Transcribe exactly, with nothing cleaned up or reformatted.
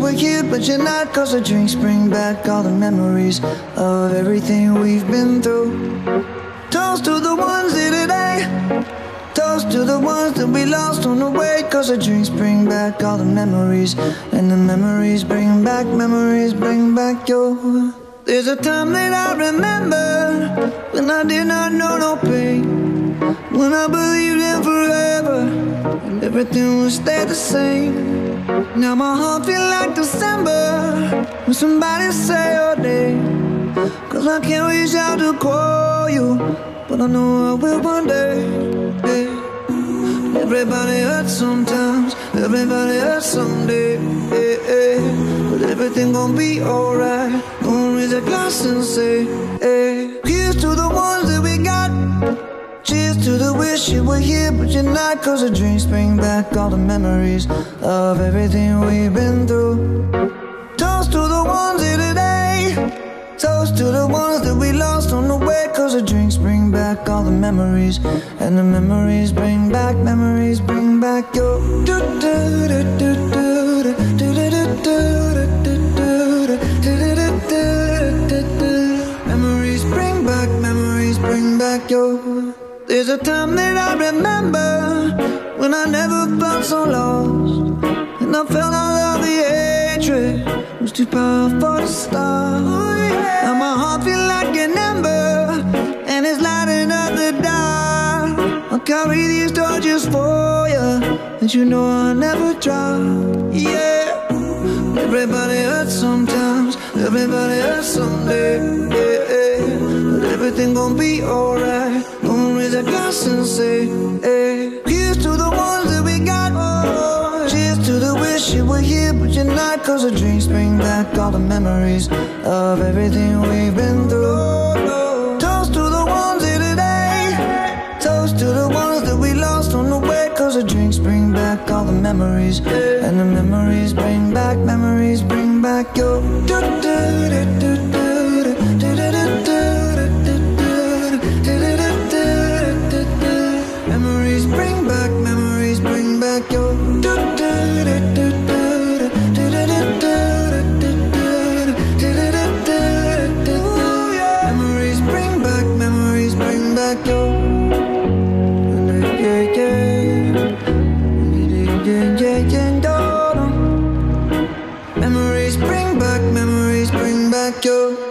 were here, but you're not. Cause the drinks bring back all the memories of everything we've been through. Toast to the ones here today. Toast to the ones that we lost on the way. Cause the drinks bring back all the memories, and the memories bring back, memories bring back your. There's a time that I remember when I did not know no pain, when I believed in forever and everything would stay the same. Now my heart feel like December when somebody say your name. Cause I can't reach out to call you, but I know I will one day, yeah. Everybody hurts sometimes, everybody hurts someday, yeah, yeah. But everything gon' be alright. Gonna raise a glass and say, hey. Here's to the ones that we got. Cheers to the wish you were here, but you're not. Cause the drinks bring back all the memories of everything we've been through. Toast to the ones here today. Toast to the ones that we lost on the way. Cause the drinks bring back all the memories, and the memories bring back, memories bring back your. Memories bring back, memories bring back your. There's a time that I remember when I never felt so lost, and I felt all of the hatred was too powerful to stop. Now my heart feel like an ember, and it's lighting up the dark. I'll carry these torches for you, and you know I'll never drop. Yeah. Everybody hurts sometimes, everybody hurts someday, yeah, yeah. But everything gon' be alright. Gonna raise a glass and say, hey. Here's to the ones that we got. Oh, cheers to the wish you were here, but you're not. Cause the drinks bring back all the memories of everything we've been through. Toast to the ones here today. Toast to the ones that we lost on the way. Cause the drinks bring back all the memories, and the memories bring back, memories bring back your. Memories bring back, memories bring back your. Memories bring back, memories bring back your. Yeah, yeah, yeah, yeah, yeah. Memories bring back, memories bring back your.